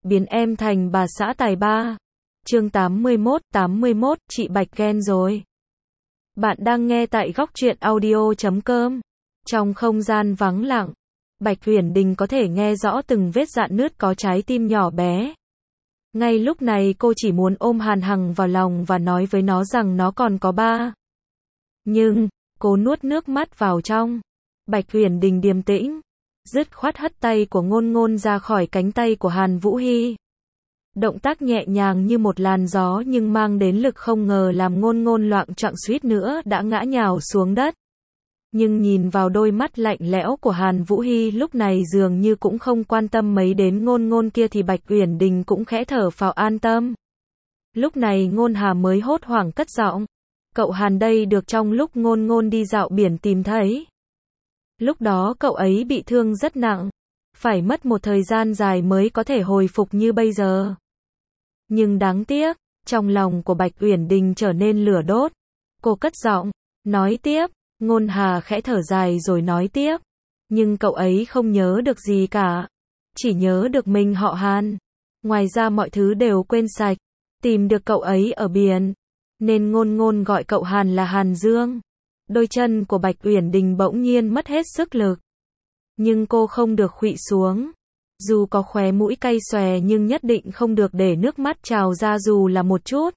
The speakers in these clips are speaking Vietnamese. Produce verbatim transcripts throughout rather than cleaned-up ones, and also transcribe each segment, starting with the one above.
biến em thành bà xã tài ba. Chương tám mươi mốt, tám mươi mốt, chị Bạch ghen rồi. Bạn đang nghe tại góc truyện audio chấm com. Trong không gian vắng lặng, Bạch Uyển Đình có thể nghe rõ từng vết rạn nứt có trái tim nhỏ bé. Ngay lúc này cô chỉ muốn ôm Hàn Hằng vào lòng và nói với nó rằng nó còn có ba. Nhưng, cô nuốt nước mắt vào trong. Bạch Uyển Đình điềm tĩnh, dứt khoát hất tay của Ngôn Ngôn ra khỏi cánh tay của Hàn Vũ Hi. Động tác nhẹ nhàng như một làn gió nhưng mang đến lực không ngờ làm Ngôn Ngôn loạng choạng suýt nữa đã ngã nhào xuống đất. Nhưng nhìn vào đôi mắt lạnh lẽo của Hàn Vũ Hi lúc này dường như cũng không quan tâm mấy đến Ngôn Ngôn kia thì Bạch Uyển Đình cũng khẽ thở phào an tâm. Lúc này Ngôn Hà mới hốt hoảng cất giọng. Cậu Hàn đây được trong lúc Ngôn Ngôn đi dạo biển tìm thấy. Lúc đó cậu ấy bị thương rất nặng, phải mất một thời gian dài mới có thể hồi phục như bây giờ. Nhưng đáng tiếc, trong lòng của Bạch Uyển Đình trở nên lửa đốt. Cô cất giọng, nói tiếp, Ngôn Hà khẽ thở dài rồi nói tiếp. Nhưng cậu ấy không nhớ được gì cả, chỉ nhớ được mình họ Hàn. Ngoài ra mọi thứ đều quên sạch, tìm được cậu ấy ở biển, nên Ngôn Ngôn gọi cậu Hàn là Hàn Dương. Đôi chân của Bạch Uyển Đình bỗng nhiên mất hết sức lực. Nhưng cô không được khuỵu xuống. Dù có khóe mũi cay xòe nhưng nhất định không được để nước mắt trào ra dù là một chút.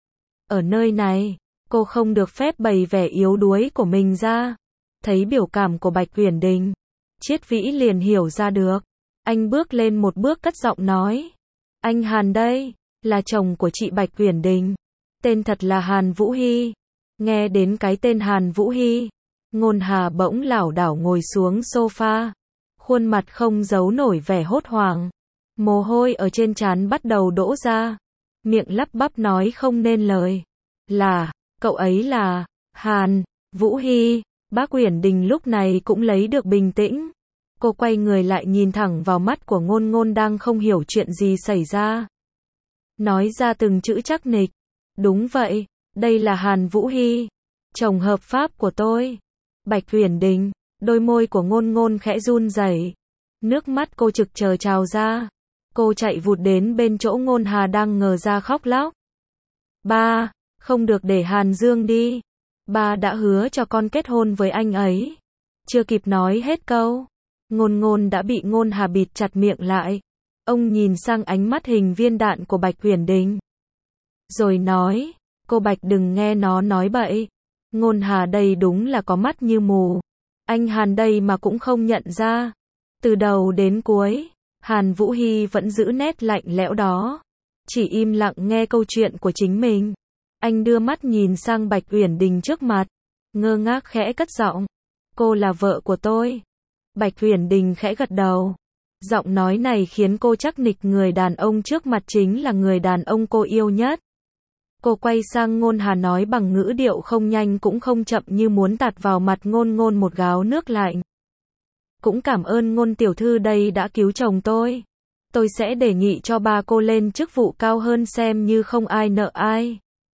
Ở nơi này, cô không được phép bày vẻ yếu đuối của mình ra. Thấy biểu cảm của Bạch Uyển Đình, Triết Vĩ liền hiểu ra được. Anh bước lên một bước cất giọng nói. Anh Hàn đây, là chồng của chị Bạch Uyển Đình. Tên thật là Hàn Vũ Hi. Nghe đến cái tên Hàn Vũ Hi, Ngôn Hà bỗng lảo đảo ngồi xuống sofa. Khuôn mặt không giấu nổi vẻ hốt hoảng. Mồ hôi ở trên trán bắt đầu đổ ra. Miệng lắp bắp nói không nên lời. Là, cậu ấy là, Hàn Vũ Hi. Bác Uyển Đình lúc này cũng lấy được bình tĩnh. Cô quay người lại nhìn thẳng vào mắt của Ngôn Ngôn đang không hiểu chuyện gì xảy ra. Nói ra từng chữ chắc nịch. Đúng vậy, đây là Hàn Vũ Hi, chồng hợp pháp của tôi. Bạch Uyển Đình, đôi môi của Ngôn Ngôn khẽ run rẩy. Nước mắt cô trực chờ trào ra. Cô chạy vụt đến bên chỗ Ngôn Hà đang ngờ ra khóc lóc. Ba, không được để Hàn Dương đi. Ba đã hứa cho con kết hôn với anh ấy. Chưa kịp nói hết câu, Ngôn Ngôn đã bị Ngôn Hà bịt chặt miệng lại. Ông nhìn sang ánh mắt hình viên đạn của Bạch Uyển Đình, rồi nói, cô Bạch đừng nghe nó nói bậy. Ngôn Hà đây đúng là có mắt như mù. Anh Hàn đây mà cũng không nhận ra. Từ đầu đến cuối, Hàn Vũ Hi vẫn giữ nét lạnh lẽo đó. Chỉ im lặng nghe câu chuyện của chính mình. Anh đưa mắt nhìn sang Bạch Uyển Đình trước mặt. Ngơ ngác khẽ cất giọng. Cô là vợ của tôi. Bạch Uyển Đình khẽ gật đầu. Giọng nói này khiến cô chắc nịch người đàn ông trước mặt chính là người đàn ông cô yêu nhất. Cô quay sang Ngôn Hà nói bằng ngữ điệu không nhanh cũng không chậm như muốn tạt vào mặt Ngôn Ngôn một gáo nước lạnh. Cũng cảm ơn Ngôn tiểu thư đây đã cứu chồng tôi. Tôi sẽ đề nghị cho ba cô lên chức vụ cao hơn xem như không ai nợ ai.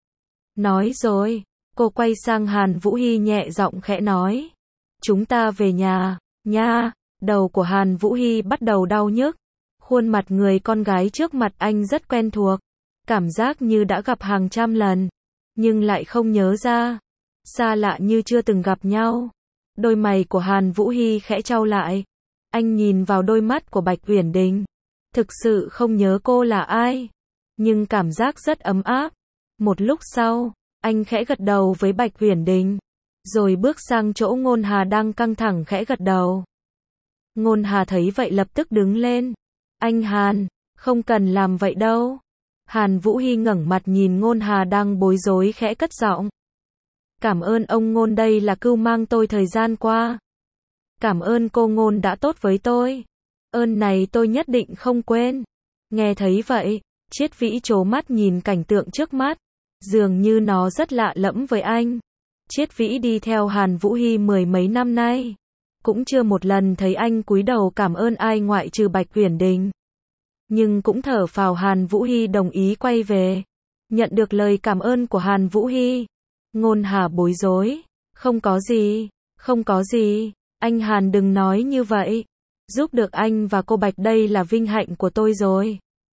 Nói rồi, cô quay sang Hàn Vũ Hi nhẹ giọng khẽ nói. Chúng ta về nhà, nha. Đầu của Hàn Vũ Hi bắt đầu đau nhức. Khuôn mặt người con gái trước mặt anh rất quen thuộc. Cảm giác như đã gặp hàng trăm lần, nhưng lại không nhớ ra. Xa lạ như chưa từng gặp nhau. Đôi mày của Hàn Vũ Hi khẽ chau lại. Anh nhìn vào đôi mắt của Bạch Uyển Đình. Thực sự không nhớ cô là ai, nhưng cảm giác rất ấm áp. Một lúc sau, anh khẽ gật đầu với Bạch Uyển Đình, rồi bước sang chỗ Ngôn Hà đang căng thẳng khẽ gật đầu. Ngôn Hà thấy vậy lập tức đứng lên. Anh Hàn, không cần làm vậy đâu. Hàn Vũ Hi ngẩng mặt nhìn Ngôn Hà đang bối rối khẽ cất giọng. Cảm ơn ông Ngôn đây là cưu mang tôi thời gian qua. Cảm ơn cô Ngôn đã tốt với tôi. Ơn này tôi nhất định không quên. Nghe thấy vậy, Triết Vĩ trố mắt nhìn cảnh tượng trước mắt. Dường như nó rất lạ lẫm với anh. Triết Vĩ đi theo Hàn Vũ Hi mười mấy năm nay, cũng chưa một lần thấy anh cúi đầu cảm ơn ai ngoại trừ Bạch Uyển Đình. Nhưng cũng thở phào Hàn Vũ Hi đồng ý quay về. Nhận được lời cảm ơn của Hàn Vũ Hi, Ngôn Hà bối rối. Không có gì, không có gì. Anh Hàn đừng nói như vậy. Giúp được anh và cô Bạch đây là vinh hạnh của tôi rồi.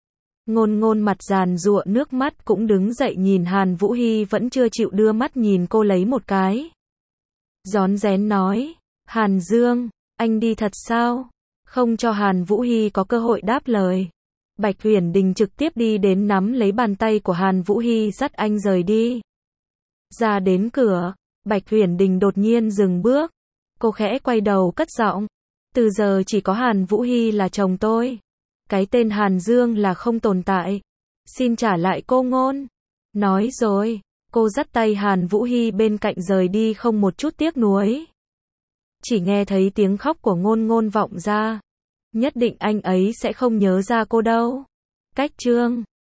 Ngôn ngôn mặt giàn giụa nước mắt cũng đứng dậy nhìn Hàn Vũ Hy vẫn chưa chịu đưa mắt nhìn cô lấy một cái. Rón rén nói, Hàn Dương, anh đi thật sao? Không cho Hàn Vũ Hy có cơ hội đáp lời. Bạch Uyển Đình trực tiếp đi đến nắm lấy bàn tay của Hàn Vũ Hy dắt anh rời đi. Ra đến cửa, Bạch Uyển Đình đột nhiên dừng bước. Cô khẽ quay đầu cất giọng. Từ giờ chỉ có Hàn Vũ Hy là chồng tôi. Cái tên Hàn Dương là không tồn tại. Xin trả lại cô Ngôn. Nói rồi, cô dắt tay Hàn Vũ Hy bên cạnh rời đi không một chút tiếc nuối. Chỉ nghe thấy tiếng khóc của Ngôn Ngôn vọng ra. Nhất định anh ấy sẽ không nhớ ra cô đâu. Cách chương